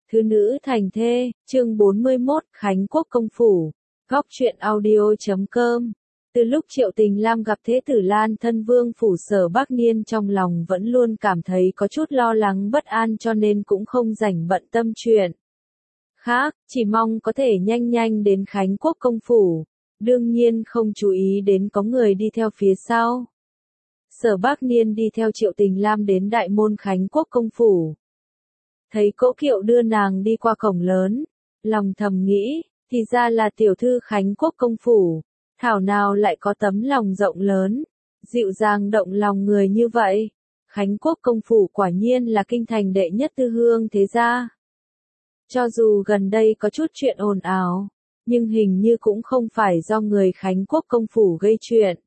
Thứ nữ thành thê, chương 41, Khánh Quốc công phủ. Góc truyện audio.com. Từ lúc Triệu Tình Lam gặp Thế tử Lan thân vương phủ Sở Bắc Niên, trong lòng vẫn luôn cảm thấy có chút lo lắng bất an, cho nên cũng không rảnh bận tâm chuyện khác, chỉ mong có thể nhanh nhanh đến Khánh Quốc công phủ. Đương nhiên không chú ý đến có người đi theo phía sau. Sở Bắc Niên đi theo Triệu Tình Lam đến đại môn Khánh Quốc công phủ. Thấy cỗ kiệu đưa nàng đi qua cổng lớn, lòng thầm nghĩ, thì ra là tiểu thư Khánh Quốc công phủ, thảo nào lại có tấm lòng rộng lớn, dịu dàng động lòng người như vậy. Khánh Quốc công phủ quả nhiên là kinh thành đệ nhất tư hương thế gia. Cho dù gần đây có chút chuyện ồn ào, nhưng hình như cũng không phải do người Khánh Quốc công phủ gây chuyện.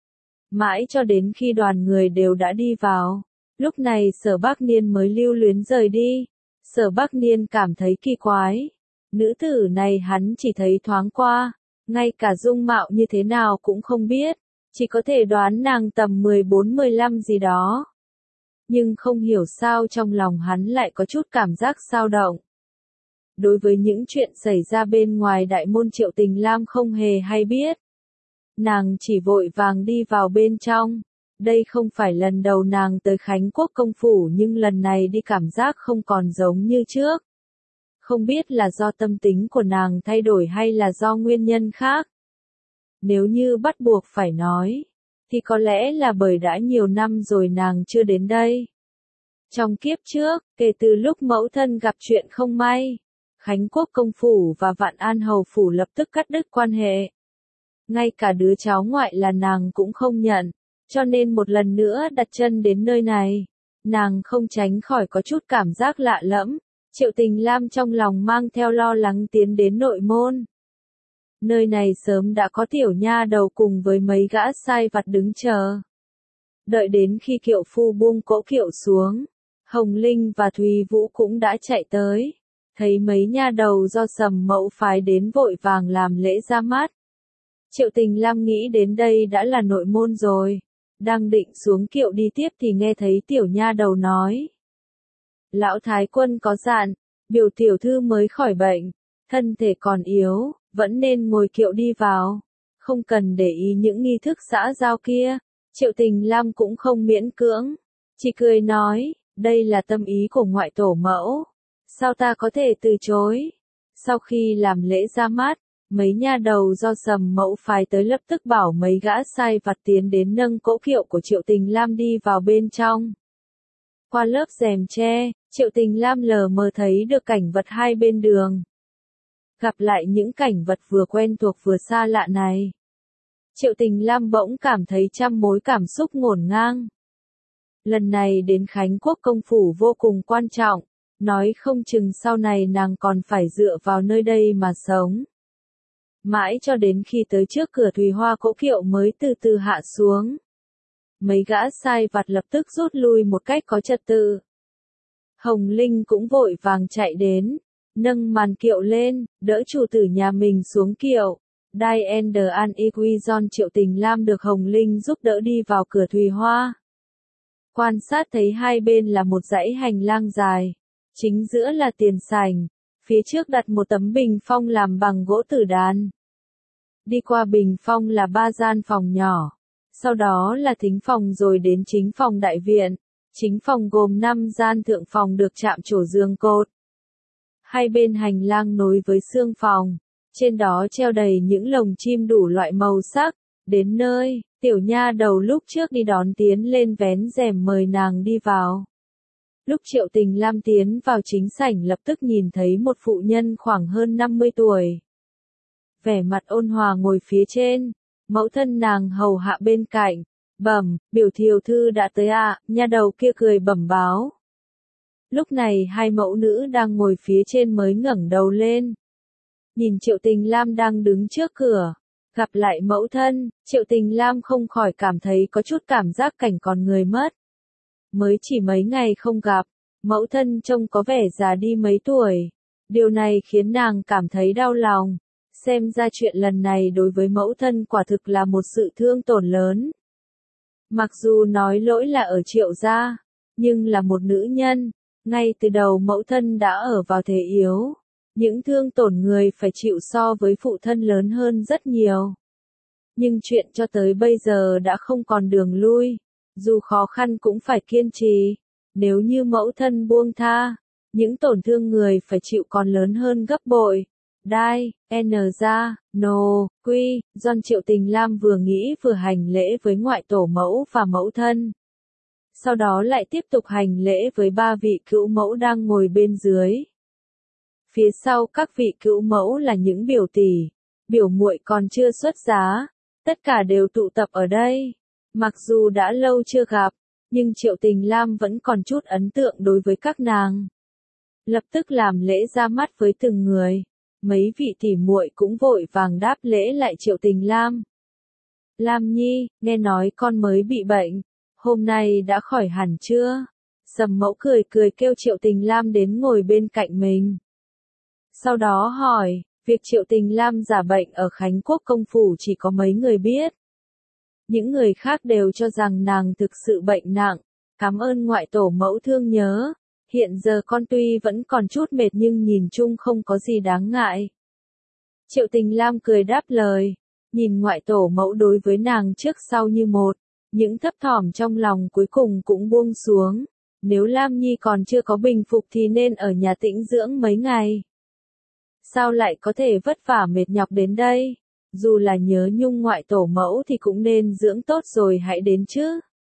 Mãi cho đến khi đoàn người đều đã đi vào, lúc này Sở Bắc Niên mới lưu luyến rời đi. Sở Bắc Niên cảm thấy kỳ quái. Nữ tử này hắn chỉ thấy thoáng qua, ngay cả dung mạo như thế nào cũng không biết, chỉ có thể đoán nàng tầm 14-15 gì đó. Nhưng không hiểu sao trong lòng hắn lại có chút cảm giác dao động. Đối với những chuyện xảy ra bên ngoài đại môn, Triệu Tình Lam không hề hay biết. Nàng chỉ vội vàng đi vào bên trong. Đây không phải lần đầu nàng tới Khánh Quốc công phủ, nhưng lần này đi cảm giác không còn giống như trước. Không biết là do tâm tính của nàng thay đổi hay là do nguyên nhân khác. Nếu như bắt buộc phải nói, thì có lẽ là bởi đã nhiều năm rồi nàng chưa đến đây. Trong kiếp trước, kể từ lúc mẫu thân gặp chuyện không may, Khánh Quốc công phủ và Vạn An hầu phủ lập tức cắt đứt quan hệ. Ngay cả đứa cháu ngoại là nàng cũng không nhận. Cho nên một lần nữa đặt chân đến nơi này, nàng không tránh khỏi có chút cảm giác lạ lẫm. Triệu Tình Lam trong lòng mang theo lo lắng tiến đến nội môn. Nơi này sớm đã có tiểu nha đầu cùng với mấy gã sai vặt đứng chờ. Đợi đến khi kiệu phu buông cỗ kiệu xuống, Hồng Linh và Thùy Vũ cũng đã chạy tới. Thấy mấy nha đầu do Sầm Mẫu phái đến vội vàng làm lễ ra mắt. Triệu Tình Lam nghĩ đến đây đã là nội môn rồi. Đang định xuống kiệu đi tiếp thì nghe thấy tiểu nha đầu nói. Lão Thái Quân có dặn, biểu tiểu thư mới khỏi bệnh, thân thể còn yếu, vẫn nên ngồi kiệu đi vào, không cần để ý những nghi thức xã giao kia. Triệu Tình Lam cũng không miễn cưỡng, chỉ cười nói, đây là tâm ý của ngoại tổ mẫu, sao ta có thể từ chối. Sau khi làm lễ ra mắt, mấy nha đầu do Sầm Mẫu phái tới lập tức bảo mấy gã sai vặt tiến đến nâng cỗ kiệu của Triệu Tình Lam đi vào bên trong. Qua lớp rèm tre, Triệu Tình Lam lờ mờ thấy được cảnh vật hai bên đường. Gặp lại những cảnh vật vừa quen thuộc vừa xa lạ này, Triệu Tình Lam bỗng cảm thấy trăm mối cảm xúc ngổn ngang. Lần này đến Khánh Quốc công phủ vô cùng quan trọng, nói không chừng sau này nàng còn phải dựa vào nơi đây mà sống. Mãi cho đến khi tới trước cửa Thùy Hoa, cỗ kiệu mới từ từ hạ xuống. Mấy gã sai vặt lập tức rút lui một cách có trật tự. Hồng Linh cũng vội vàng chạy đến, nâng màn kiệu lên, đỡ chủ tử nhà mình xuống kiệu. Diane An Equizon Triệu Tình Lam được Hồng Linh giúp đỡ đi vào cửa Thùy Hoa. Quan sát thấy hai bên là một dãy hành lang dài, chính giữa là tiền sảnh. Phía trước đặt một tấm bình phong làm bằng gỗ tử đàn. Đi qua bình phong là 3 gian phòng nhỏ. Sau đó là thính phòng rồi đến chính phòng đại viện. Chính phòng gồm 5 gian thượng phòng được chạm trổ giường cột. Hai bên hành lang nối với xương phòng. Trên đó treo đầy những lồng chim đủ loại màu sắc. Đến nơi, tiểu nha đầu lúc trước đi đón tiến lên vén rèm mời nàng đi vào. Lúc Triệu Tình Lam tiến vào chính sảnh lập tức nhìn thấy một phụ nhân khoảng hơn 50 tuổi. Vẻ mặt ôn hòa ngồi phía trên, mẫu thân nàng hầu hạ bên cạnh, bẩm, biểu tiểu thư đã tới ạ. Nha đầu kia cười bẩm báo. Lúc này hai mẫu nữ đang ngồi phía trên mới ngẩng đầu lên. Nhìn Triệu Tình Lam đang đứng trước cửa, gặp lại mẫu thân, Triệu Tình Lam không khỏi cảm thấy có chút cảm giác cảnh còn người mất. Mới chỉ mấy ngày không gặp, mẫu thân trông có vẻ già đi mấy tuổi. Điều này khiến nàng cảm thấy đau lòng. Xem ra chuyện lần này đối với mẫu thân quả thực là một sự thương tổn lớn. Mặc dù nói lỗi là ở Triệu gia, nhưng là một nữ nhân, Ngay từ đầu mẫu thân đã ở vào thế yếu. Những thương tổn người phải chịu so với phụ thân lớn hơn rất nhiều. Nhưng chuyện cho tới bây giờ đã không còn đường lui. Dù khó khăn cũng phải kiên trì. Nếu như mẫu thân buông tha, những tổn thương người phải chịu còn lớn hơn gấp bội. Đai, N ra, Nô, Quy, John Triệu Tình Lam vừa nghĩ vừa hành lễ với ngoại tổ mẫu và mẫu thân. Sau đó lại tiếp tục hành lễ với ba vị cữu mẫu đang ngồi bên dưới. Phía sau các vị cữu mẫu là những biểu tỷ, biểu muội còn chưa xuất giá, tất cả đều tụ tập ở đây. Mặc dù đã lâu chưa gặp, nhưng Triệu Tình Lam vẫn còn chút ấn tượng đối với các nàng. Lập tức làm lễ ra mắt với từng người. Mấy vị tỷ muội cũng vội vàng đáp lễ lại Triệu Tình Lam. Lam Nhi, nghe nói con mới bị bệnh, hôm nay đã khỏi hẳn chưa? Sầm Mẫu cười cười kêu Triệu Tình Lam đến ngồi bên cạnh mình. Sau đó hỏi, việc Triệu Tình Lam giả bệnh ở Khánh Quốc công phủ chỉ có mấy người biết. Những người khác đều cho rằng nàng thực sự bệnh nặng. Cảm ơn ngoại tổ mẫu thương nhớ. Hiện giờ con tuy vẫn còn chút mệt nhưng nhìn chung không có gì đáng ngại. Triệu Tình Lam cười đáp lời. Nhìn ngoại tổ mẫu đối với nàng trước sau như một. Những thấp thỏm trong lòng cuối cùng cũng buông xuống. Nếu Lam Nhi còn chưa có bình phục thì nên ở nhà tĩnh dưỡng mấy ngày. Sao lại có thể vất vả mệt nhọc đến đây? Dù là nhớ nhung ngoại tổ mẫu thì cũng nên dưỡng tốt rồi hãy đến chứ.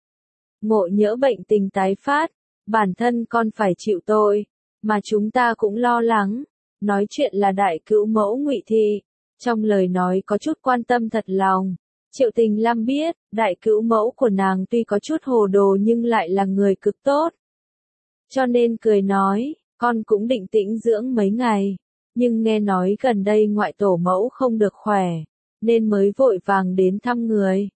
Ngộ nhỡ bệnh tình tái phát, bản thân con phải chịu tội, mà chúng ta cũng lo lắng. Nói chuyện là đại cữu mẫu Ngụy Thị, trong lời nói có chút quan tâm thật lòng. Triệu Tình Lam biết, đại cữu mẫu của nàng tuy có chút hồ đồ nhưng lại là người cực tốt. Cho nên cười nói, con cũng định tĩnh dưỡng mấy ngày. Nhưng nghe nói gần đây ngoại tổ mẫu không được khỏe, nên mới vội vàng đến thăm người.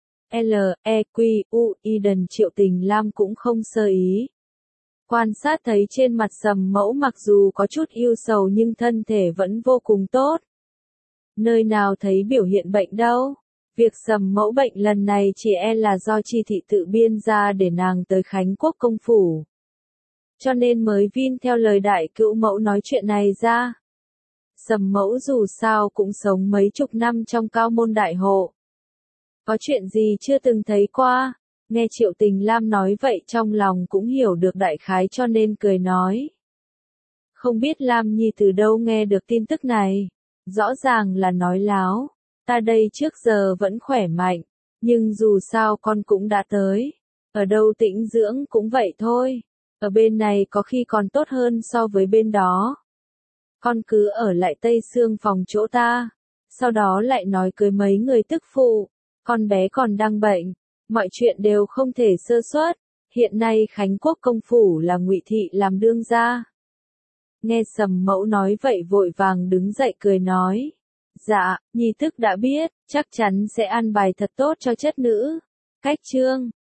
L.E.Q.U.I đần Triệu Tình Lam cũng không sơ ý. Quan sát thấy trên mặt Sầm Mẫu mặc dù có chút ưu sầu nhưng thân thể vẫn vô cùng tốt. Nơi nào thấy biểu hiện bệnh đâu. Việc Sầm Mẫu bệnh lần này chỉ là do Chi Thị tự biên ra để nàng tới Khánh Quốc công phủ. Cho nên mới vin theo lời đại cữu mẫu nói chuyện này ra. Sầm Mẫu dù sao cũng sống mấy chục năm trong cao môn đại hộ. Có chuyện gì chưa từng thấy qua, nghe Triệu Tình Lam nói vậy trong lòng cũng hiểu được đại khái cho nên cười nói. Không biết Lam Nhi từ đâu nghe được tin tức này, rõ ràng là nói láo, ta đây trước giờ vẫn khỏe mạnh, nhưng dù sao con cũng đã tới, ở đâu tĩnh dưỡng cũng vậy thôi, ở bên này có khi còn tốt hơn so với bên đó. Con cứ ở lại Tây Sương phòng chỗ ta, sau đó lại nói cưới mấy người tức phụ, con bé còn đang bệnh, mọi chuyện đều không thể sơ suất, hiện nay Khánh Quốc công phủ là Ngụy Thị làm đương gia. Nghe Sầm Mẫu nói vậy vội vàng đứng dậy cười nói, dạ, nhi tức đã biết, chắc chắn sẽ an bài thật tốt cho chất nữ. Cách chương